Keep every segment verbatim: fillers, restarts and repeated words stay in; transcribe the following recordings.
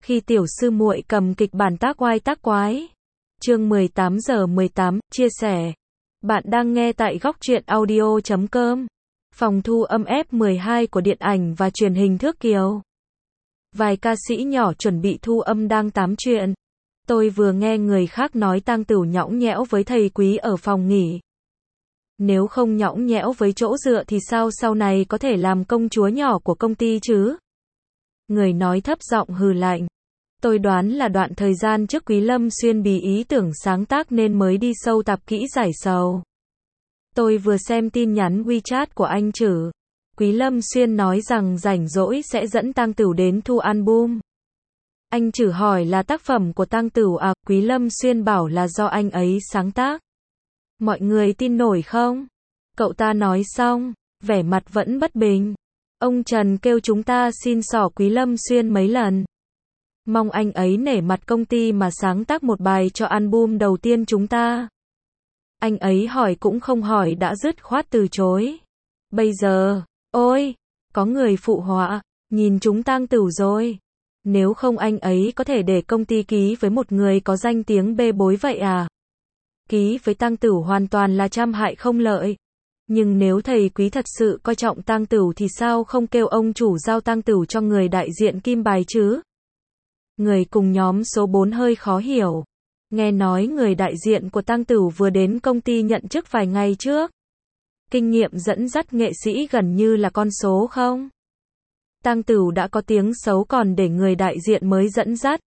Khi tiểu sư muội cầm kịch bản tác oai tác quái. Chương mười tám giờ mười tám, chia sẻ. Bạn đang nghe tại góc truyện audio chấm com. Phòng thu âm F mười hai của điện ảnh và truyền hình Thước Kiều. Vài ca sĩ nhỏ chuẩn bị thu âm đang tám chuyện. Tôi vừa nghe người khác nói Tang Tửu nhõng nhẽo với thầy Quý ở phòng nghỉ. Nếu không nhõng nhẽo với chỗ dựa thì sao sau này có thể làm công chúa nhỏ của công ty chứ? Người nói thấp giọng hừ lạnh. Tôi đoán là đoạn thời gian trước Quý Lâm Xuyên bí ý tưởng sáng tác nên mới đi sâu tập kỹ giải sầu. Tôi vừa xem tin nhắn WeChat của anh Trử. Quý Lâm Xuyên nói rằng rảnh rỗi sẽ dẫn Tang Tửu đến thu album. Anh Trử hỏi là tác phẩm của Tang Tửu à, Quý Lâm Xuyên bảo là do anh ấy sáng tác. Mọi người tin nổi không? Cậu ta nói xong, vẻ mặt vẫn bất bình. Ông Trần kêu chúng ta xin xỏ Quý Lâm Xuyên mấy lần. Mong anh ấy nể mặt công ty mà sáng tác một bài cho album đầu tiên chúng ta. Anh ấy hỏi cũng không hỏi đã dứt khoát từ chối. Bây giờ, ôi, có người phụ họa, nhìn chúng Tang Tửu rồi. Nếu không anh ấy có thể để công ty ký với một người có danh tiếng bê bối vậy à? Ký với Tang Tửu hoàn toàn là trăm hại không lợi. Nhưng nếu thầy Quý thật sự coi trọng Tang Tửu thì sao không kêu ông chủ giao Tang Tửu cho người đại diện Kim Bài chứ? Người cùng nhóm số bốn hơi khó hiểu. Nghe nói người đại diện của Tang Tửu vừa đến công ty nhận chức vài ngày trước. Kinh nghiệm dẫn dắt nghệ sĩ gần như là con số không? Tang Tửu đã có tiếng xấu còn để người đại diện mới dẫn dắt.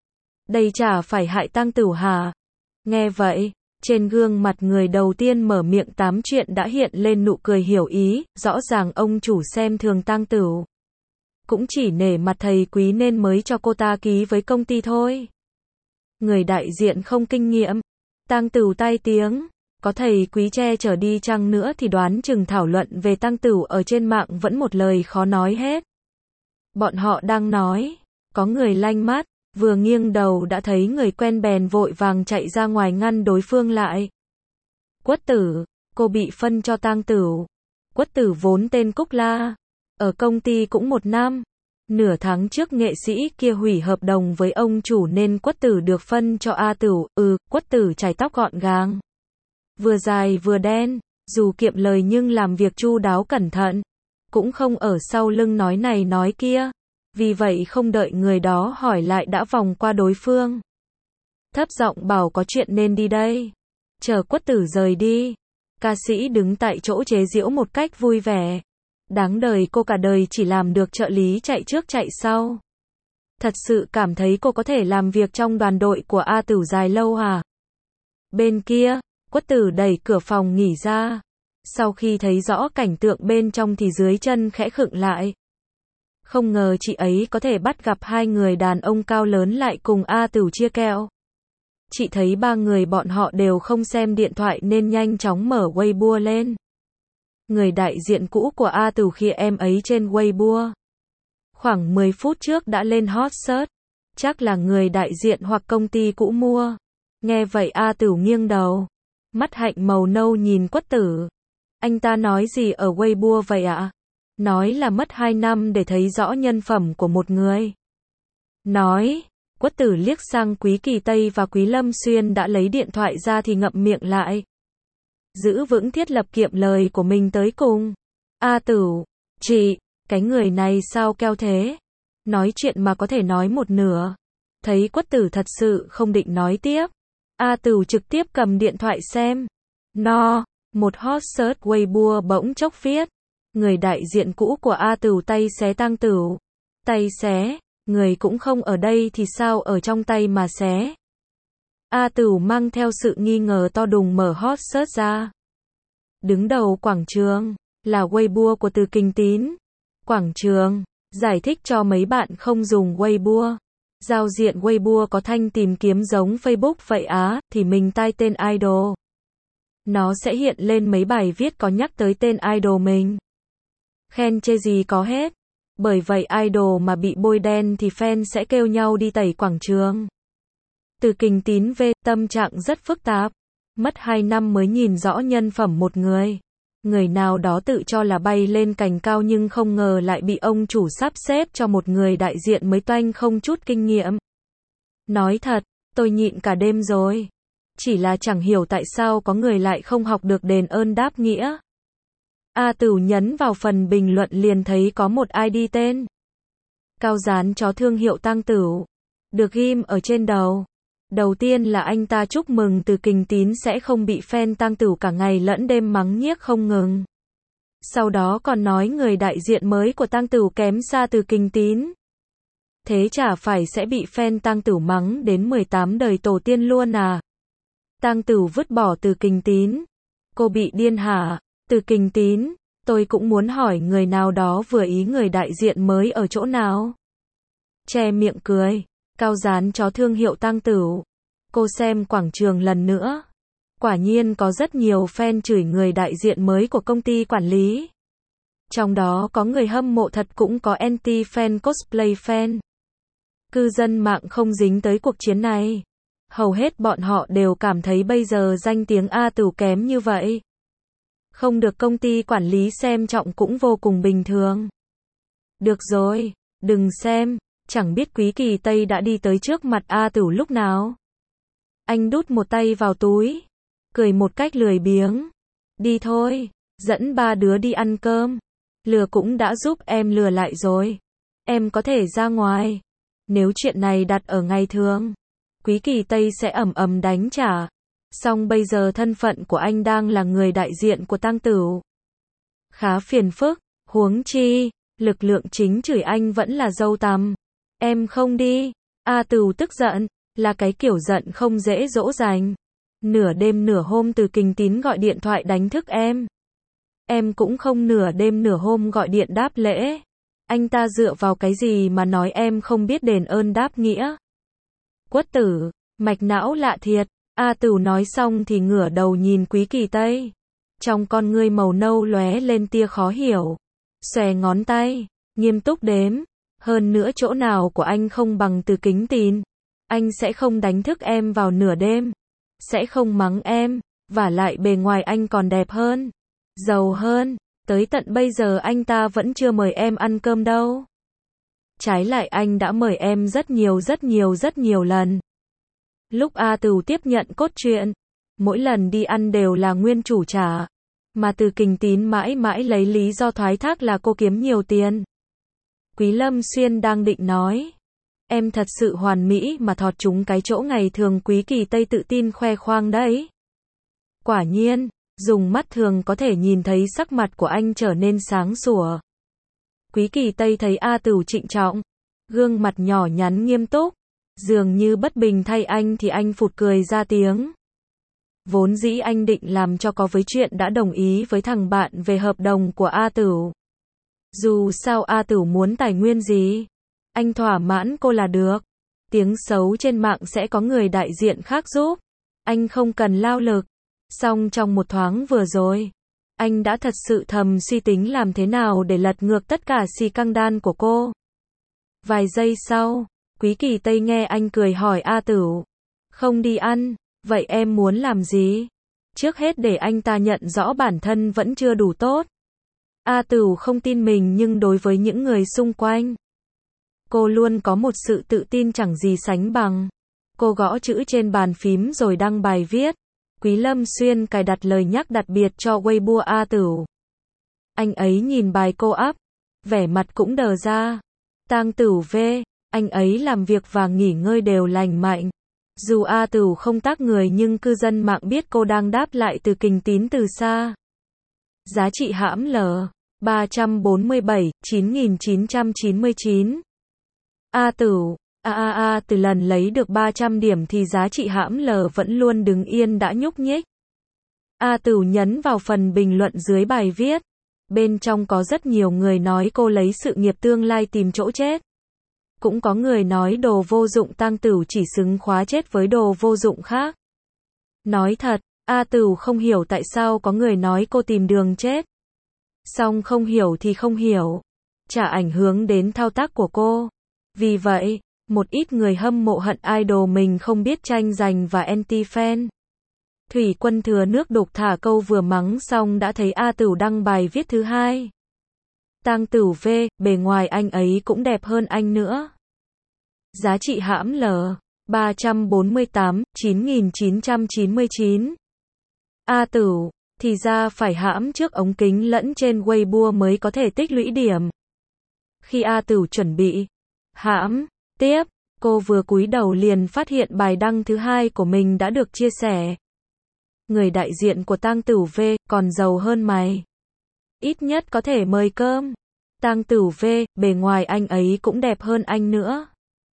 Đây chả phải hại Tang Tửu hả? Nghe vậy, trên gương mặt người đầu tiên mở miệng tám chuyện đã hiện lên nụ cười hiểu ý, rõ ràng ông chủ xem thường Tang Tửu. Cũng chỉ nể mặt thầy Quý nên mới cho cô ta ký với công ty thôi. Người đại diện không kinh nghiệm. Tang Tửu tai tiếng. Có thầy Quý che chở đi chăng nữa thì đoán chừng thảo luận về Tang Tửu ở trên mạng vẫn một lời khó nói hết. Bọn họ đang nói. Có người lanh mắt. Vừa nghiêng đầu đã thấy người quen bèn vội vàng chạy ra ngoài ngăn đối phương lại. Quất Tử, cô bị phân cho Tang Tửu. Quất Tử vốn tên Cúc La. Ở công ty cũng một năm. Nửa tháng trước nghệ sĩ kia hủy hợp đồng với ông chủ nên Quất Tử được phân cho A Tửu. Ừ, Quất Tử chải tóc gọn gàng. Vừa dài vừa đen. Dù kiệm lời nhưng làm việc chu đáo cẩn thận. Cũng không ở sau lưng nói này nói kia. Vì vậy không đợi người đó hỏi lại đã vòng qua đối phương. Thấp giọng bảo có chuyện nên đi đây. Chờ Quất Tử rời đi. Ca sĩ đứng tại chỗ chế giễu một cách vui vẻ. Đáng đời cô cả đời chỉ làm được trợ lý chạy trước chạy sau. Thật sự cảm thấy cô có thể làm việc trong đoàn đội của A Tửu dài lâu hả? Bên kia, Quất Tử đẩy cửa phòng nghỉ ra. Sau khi thấy rõ cảnh tượng bên trong thì dưới chân khẽ khựng lại. Không ngờ chị ấy có thể bắt gặp hai người đàn ông cao lớn lại cùng A Tửu chia kẹo. Chị thấy ba người bọn họ đều không xem điện thoại nên nhanh chóng mở Weibo lên. Người đại diện cũ của A Tửu khi em ấy trên Weibo. Khoảng mười phút trước đã lên hot search. Chắc là người đại diện hoặc công ty cũ mua. Nghe vậy A Tửu nghiêng đầu. Mắt hạnh màu nâu nhìn Quất Tử. Anh ta nói gì ở Weibo vậy ạ? Nói là mất hai năm để thấy rõ nhân phẩm của một người. Nói, Quất Tử liếc sang Quý Kỳ Tây và Quý Lâm Xuyên đã lấy điện thoại ra thì ngậm miệng lại. Giữ vững thiết lập kiệm lời của mình tới cùng. A Tửu, chị, cái người này sao keo thế? Nói chuyện mà có thể nói một nửa. Thấy Quất Tử thật sự không định nói tiếp. A Tửu trực tiếp cầm điện thoại xem. No, một hot search Weibo bỗng chốc viết. Người đại diện cũ của A Tửu tay xé Tang Tửu. Tay xé, người cũng không ở đây thì sao ở trong tay mà xé. A Tửu mang theo sự nghi ngờ to đùng mở hot search ra. Đứng đầu quảng trường, là Weibo của Từ Kình Tín. Quảng trường, giải thích cho mấy bạn không dùng Weibo. Giao diện Weibo có thanh tìm kiếm giống Facebook vậy á, thì mình tai tên idol. Nó sẽ hiện lên mấy bài viết có nhắc tới tên idol mình. Khen chê gì có hết. Bởi vậy idol mà bị bôi đen thì fan sẽ kêu nhau đi tẩy quảng trường. Từ Kình Tín về, tâm trạng rất phức tạp. Mất hai năm mới nhìn rõ nhân phẩm một người. Người nào đó tự cho là bay lên cành cao nhưng không ngờ lại bị ông chủ sắp xếp cho một người đại diện mới toanh không chút kinh nghiệm. Nói thật, tôi nhịn cả đêm rồi. Chỉ là chẳng hiểu tại sao có người lại không học được đền ơn đáp nghĩa. A Tửu nhấn vào phần bình luận liền thấy có một i đê tên Cao Dán chó thương hiệu Tang Tửu được ghim ở trên đầu. Đầu tiên là anh ta chúc mừng Từ Kình Tín sẽ không bị fan Tang Tửu cả ngày lẫn đêm mắng nhiếc không ngừng. Sau đó còn nói người đại diện mới của Tang Tửu kém xa Từ Kình Tín. Thế chả phải sẽ bị fan Tang Tửu mắng đến mười tám đời tổ tiên luôn à? Tang Tửu vứt bỏ Từ Kình Tín. Cô bị điên hả? Từ Kình Tín, tôi cũng muốn hỏi người nào đó vừa ý người đại diện mới ở chỗ nào. Che miệng cười. Cao Dán chó thương hiệu Tang Tửu. Cô xem quảng trường lần nữa. Quả nhiên có rất nhiều fan chửi người đại diện mới của công ty quản lý. Trong đó có người hâm mộ thật cũng có anti-fan cosplay fan. Cư dân mạng không dính tới cuộc chiến này. Hầu hết bọn họ đều cảm thấy bây giờ danh tiếng A Tửu kém như vậy. Không được công ty quản lý xem trọng cũng vô cùng bình thường. Được rồi, đừng xem, chẳng biết Quý Kỳ Tây đã đi tới trước mặt A Tửu lúc nào. Anh đút một tay vào túi, cười một cách lười biếng. Đi thôi, dẫn ba đứa đi ăn cơm. Lừa cũng đã giúp em lừa lại rồi. Em có thể ra ngoài. Nếu chuyện này đặt ở ngày thường, Quý Kỳ Tây sẽ ầm ầm đánh trả. Song bây giờ thân phận của anh đang là người đại diện của Tang Tửu. Khá phiền phức, huống chi, lực lượng chính chửi anh vẫn là dâu tằm. Em không đi. A Tửu tức giận, là cái kiểu giận không dễ dỗ dành. Nửa đêm nửa hôm Từ Kình Tín gọi điện thoại đánh thức em. Em cũng không nửa đêm nửa hôm gọi điện đáp lễ. Anh ta dựa vào cái gì mà nói em không biết đền ơn đáp nghĩa? Quất tử, mạch não lạ thiệt. A Tửu nói xong thì ngửa đầu nhìn Quý Kỳ Tây. Trong con ngươi màu nâu lóe lên tia khó hiểu. Xòe ngón tay, nghiêm túc đếm. Hơn nữa chỗ nào của anh không bằng Từ Kính Tín. Anh sẽ không đánh thức em vào nửa đêm. Sẽ không mắng em. Vả lại bề ngoài anh còn đẹp hơn. Giàu hơn. Tới tận bây giờ anh ta vẫn chưa mời em ăn cơm đâu. Trái lại anh đã mời em rất nhiều rất nhiều rất nhiều lần. Lúc A Tửu tiếp nhận cốt truyện, mỗi lần đi ăn đều là nguyên chủ trả. Mà Từ Kình Tín mãi mãi lấy lý do thoái thác là cô kiếm nhiều tiền. Quý Lâm Xuyên đang định nói. Em thật sự hoàn mỹ mà thọt trúng cái chỗ ngày thường Quý Kỳ Tây tự tin khoe khoang đấy. Quả nhiên, dùng mắt thường có thể nhìn thấy sắc mặt của anh trở nên sáng sủa. Quý Kỳ Tây thấy A Tửu trịnh trọng, gương mặt nhỏ nhắn nghiêm túc, dường như bất bình thay anh thì anh phụt cười ra tiếng. Vốn dĩ anh định làm cho có với chuyện đã đồng ý với thằng bạn về hợp đồng của A Tửu. Dù sao A Tửu muốn tài nguyên gì, anh thỏa mãn cô là được. Tiếng xấu trên mạng sẽ có người đại diện khác giúp. Anh không cần lao lực. Song trong một thoáng vừa rồi, anh đã thật sự thầm suy tính làm thế nào để lật ngược tất cả xì căng đan của cô. Vài giây sau, Quý Kỳ Tây nghe anh cười hỏi A Tửu. Không đi ăn, vậy em muốn làm gì? Trước hết để anh ta nhận rõ bản thân vẫn chưa đủ tốt. A Tửu không tin mình nhưng đối với những người xung quanh, cô luôn có một sự tự tin chẳng gì sánh bằng. Cô gõ chữ trên bàn phím rồi đăng bài viết. Quý Lâm Xuyên cài đặt lời nhắc đặc biệt cho Weibo A Tửu. Anh ấy nhìn bài cô up, vẻ mặt cũng đờ ra. Tang Tửu V, anh ấy làm việc và nghỉ ngơi đều lành mạnh. Dù A Tửu không tác người nhưng cư dân mạng biết cô đang đáp lại Từ Kình Tín từ xa. Giá trị hãm L, ba trăm bốn mươi bảy, chín nghìn chín trăm chín mươi chín. A Tửu, a a a từ lần lấy được ba trăm điểm thì giá trị hãm L vẫn luôn đứng yên đã nhúc nhích. A Tửu nhấn vào phần bình luận dưới bài viết. Bên trong có rất nhiều người nói cô lấy sự nghiệp tương lai tìm chỗ chết. Cũng có người nói đồ vô dụng Tang Tửu chỉ xứng khóa chết với đồ vô dụng khác. Nói thật, A Tửu không hiểu tại sao có người nói cô tìm đường chết. Song không hiểu thì không hiểu. Chả ảnh hưởng đến thao tác của cô. Vì vậy, một ít người hâm mộ hận idol mình không biết tranh giành và anti-fan. Thủy Quân thừa nước đục thả câu vừa mắng xong đã thấy A Tửu đăng bài viết thứ hai. Tang Tửu V, bề ngoài anh ấy cũng đẹp hơn anh nữa. Giá trị hãm L, ba trăm bốn mươi tám, chín nghìn chín trăm chín mươi chín. A Tửu, thì ra phải hãm trước ống kính lẫn trên Weibo mới có thể tích lũy điểm. Khi A Tửu chuẩn bị hãm tiếp, cô vừa cúi đầu liền phát hiện bài đăng thứ hai của mình đã được chia sẻ. Người đại diện của Tang Tửu V, còn giàu hơn mày. Ít nhất có thể mời cơm. Tang Tửu V, bề ngoài anh ấy cũng đẹp hơn anh nữa.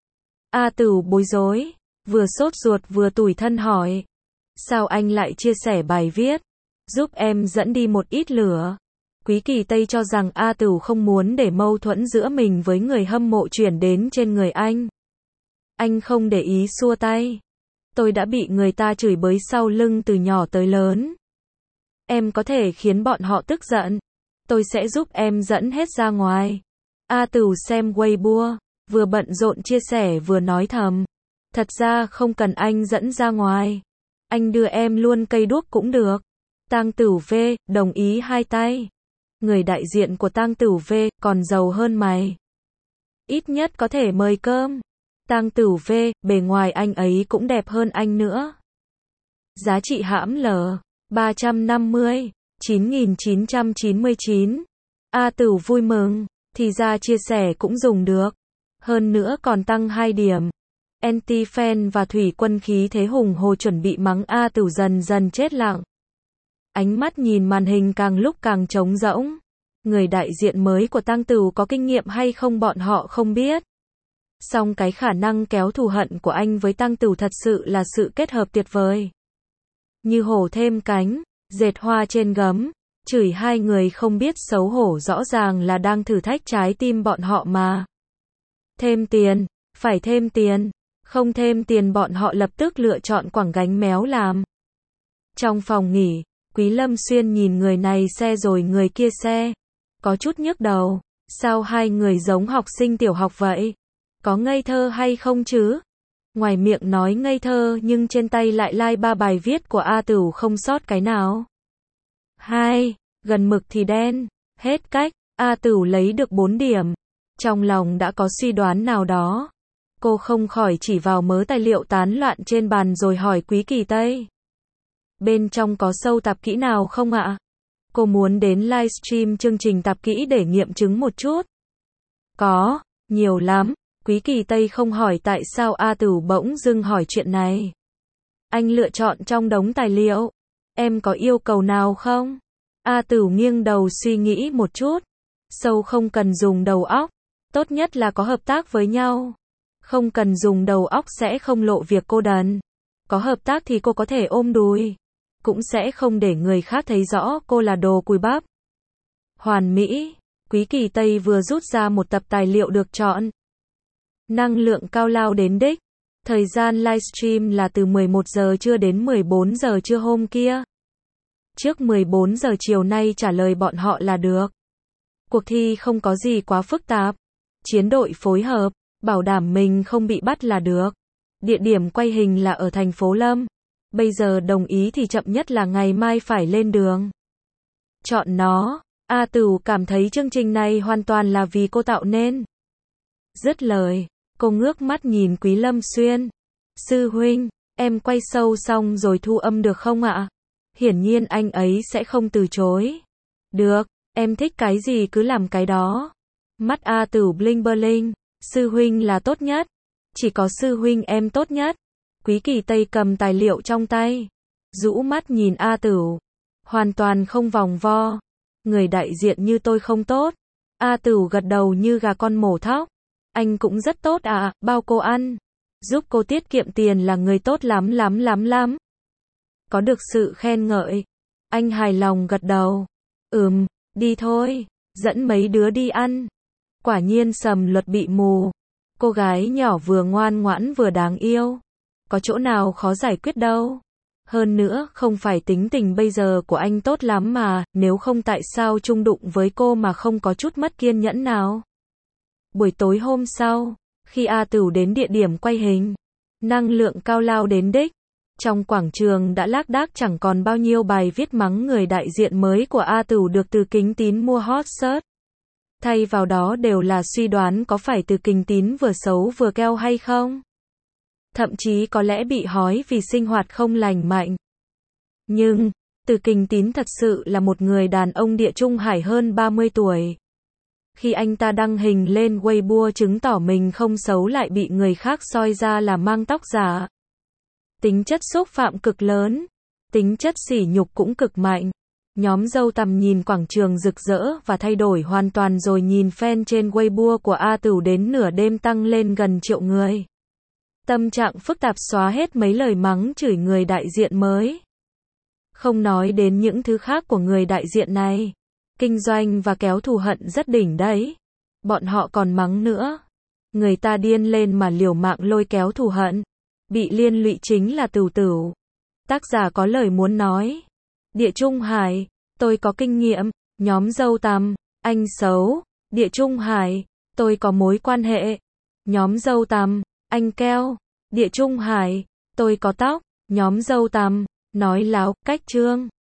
A Tửu bối rối, vừa sốt ruột vừa tủi thân hỏi. Sao anh lại chia sẻ bài viết? Giúp em dẫn đi một ít lửa. Quý Kỳ Tây cho rằng A Tửu không muốn để mâu thuẫn giữa mình với người hâm mộ chuyển đến trên người anh. Anh không để ý xua tay. Tôi đã bị người ta chửi bới sau lưng từ nhỏ tới lớn. Em có thể khiến bọn họ tức giận. Tôi sẽ giúp em dẫn hết ra ngoài. A Tửu xem Weibo, vừa bận rộn chia sẻ vừa nói thầm. Thật ra không cần anh dẫn ra ngoài. Anh đưa em luôn cây đuốc cũng được. Tang Tửu V, đồng ý hai tay. Người đại diện của Tang Tửu V, còn giàu hơn mày. Ít nhất có thể mời cơm. Tang Tửu V, bề ngoài anh ấy cũng đẹp hơn anh nữa. Giá trị hãm L, ba trăm năm mươi, chín nghìn chín trăm chín mươi chín. A Tửu vui mừng, thì ra chia sẻ cũng dùng được. Hơn nữa còn tăng hai điểm. Anti-fan và Thủy Quân khí thế hùng hồ chuẩn bị mắng A Tửu dần dần chết lặng. Ánh mắt nhìn màn hình càng lúc càng trống rỗng. Người đại diện mới của Tang Tửu có kinh nghiệm hay không bọn họ không biết. Song cái khả năng kéo thù hận của anh với Tang Tửu thật sự là sự kết hợp tuyệt vời. Như hổ thêm cánh, dệt hoa trên gấm, chửi hai người không biết xấu hổ rõ ràng là đang thử thách trái tim bọn họ mà. Thêm tiền, phải thêm tiền, không thêm tiền bọn họ lập tức lựa chọn quẳng gánh méo làm. Trong phòng nghỉ, Quý Lâm Xuyên nhìn người này xe rồi người kia xe. Có chút nhức đầu, sao hai người giống học sinh tiểu học vậy? Có ngây thơ hay không chứ? Ngoài miệng nói ngây thơ nhưng trên tay lại like ba bài viết của A Tửu không sót cái nào. Hai, gần mực thì đen, hết cách, A Tửu lấy được bốn điểm. Trong lòng đã có suy đoán nào đó. Cô không khỏi chỉ vào mớ tài liệu tán loạn trên bàn rồi hỏi Quý Kỳ Tây. Bên trong có sâu tạp kỹ nào không ạ? Cô muốn đến livestream chương trình tạp kỹ để nghiệm chứng một chút. Có, nhiều lắm. Quý Kỳ Tây không hỏi tại sao A Tửu bỗng dưng hỏi chuyện này. Anh lựa chọn trong đống tài liệu. Em có yêu cầu nào không? A Tửu nghiêng đầu suy nghĩ một chút. Sâu không cần dùng đầu óc. Tốt nhất là có hợp tác với nhau. Không cần dùng đầu óc sẽ không lộ việc cô đần. Có hợp tác thì cô có thể ôm đùi. Cũng sẽ không để người khác thấy rõ cô là đồ cùi bắp. Hoàn mỹ. Quý Kỳ Tây vừa rút ra một tập tài liệu được chọn. Năng lượng cao lao đến đích. Thời gian livestream là từ mười một giờ trưa đến mười bốn giờ trưa hôm kia. Trước mười bốn giờ chiều nay trả lời bọn họ là được. Cuộc thi không có gì quá phức tạp. Chiến đội phối hợp, bảo đảm mình không bị bắt là được. Địa điểm quay hình là ở thành phố Lâm. Bây giờ đồng ý thì chậm nhất là ngày mai phải lên đường. Chọn nó. A Tửu cảm thấy chương trình này hoàn toàn là vì cô tạo nên. Dứt lời, cô ngước mắt nhìn Quý Lâm Xuyên. Sư huynh, em quay sâu xong rồi thu âm được không ạ? Hiển nhiên anh ấy sẽ không từ chối. Được, em thích cái gì cứ làm cái đó. Mắt A Tửu bling bling. Sư huynh là tốt nhất. Chỉ có sư huynh em tốt nhất. Quý Kỳ Tây cầm tài liệu trong tay. Rũ mắt nhìn A Tửu. Hoàn toàn không vòng vo. Người đại diện như tôi không tốt. A Tửu gật đầu như gà con mổ thóc. Anh cũng rất tốt à, bao cô ăn. Giúp cô tiết kiệm tiền là người tốt lắm lắm lắm lắm. Có được sự khen ngợi. Anh hài lòng gật đầu. Ừm, đi thôi. Dẫn mấy đứa đi ăn. Quả nhiên Sầm Luật bị mù. Cô gái nhỏ vừa ngoan ngoãn vừa đáng yêu. Có chỗ nào khó giải quyết đâu. Hơn nữa, không phải tính tình bây giờ của anh tốt lắm mà, nếu không tại sao chung đụng với cô mà không có chút mất kiên nhẫn nào. Buổi tối hôm sau, khi A Tửu đến địa điểm quay hình, năng lượng cao lao đến đích. Trong quảng trường đã lác đác chẳng còn bao nhiêu bài viết mắng người đại diện mới của A Tửu được Từ Kính Tín mua hot search. Thay vào đó đều là suy đoán có phải Từ Kính Tín vừa xấu vừa keo hay không. Thậm chí có lẽ bị hói vì sinh hoạt không lành mạnh. Nhưng, Từ Kính Tín thật sự là một người đàn ông địa trung hải hơn ba mươi tuổi. Khi anh ta đăng hình lên Weibo chứng tỏ mình không xấu lại bị người khác soi ra là mang tóc giả. Tính chất xúc phạm cực lớn, tính chất sỉ nhục cũng cực mạnh. Nhóm dâu tằm nhìn quảng trường rực rỡ và thay đổi hoàn toàn rồi nhìn fan trên Weibo của A Tửu đến nửa đêm tăng lên gần triệu người. Tâm trạng phức tạp xóa hết mấy lời mắng chửi người đại diện mới. Không nói đến những thứ khác của người đại diện này. Kinh doanh và kéo thù hận rất đỉnh đấy. Bọn họ còn mắng nữa. Người ta điên lên mà liều mạng lôi kéo thù hận. Bị liên lụy chính là Tửu Tửu. Tác giả có lời muốn nói. Địa Trung Hải, tôi có kinh nghiệm. Nhóm dâu tằm, anh xấu. Địa Trung Hải, tôi có mối quan hệ. Nhóm dâu tằm, anh keo. Địa Trung Hải, tôi có tóc. Nhóm dâu tằm, nói láo, cách trương.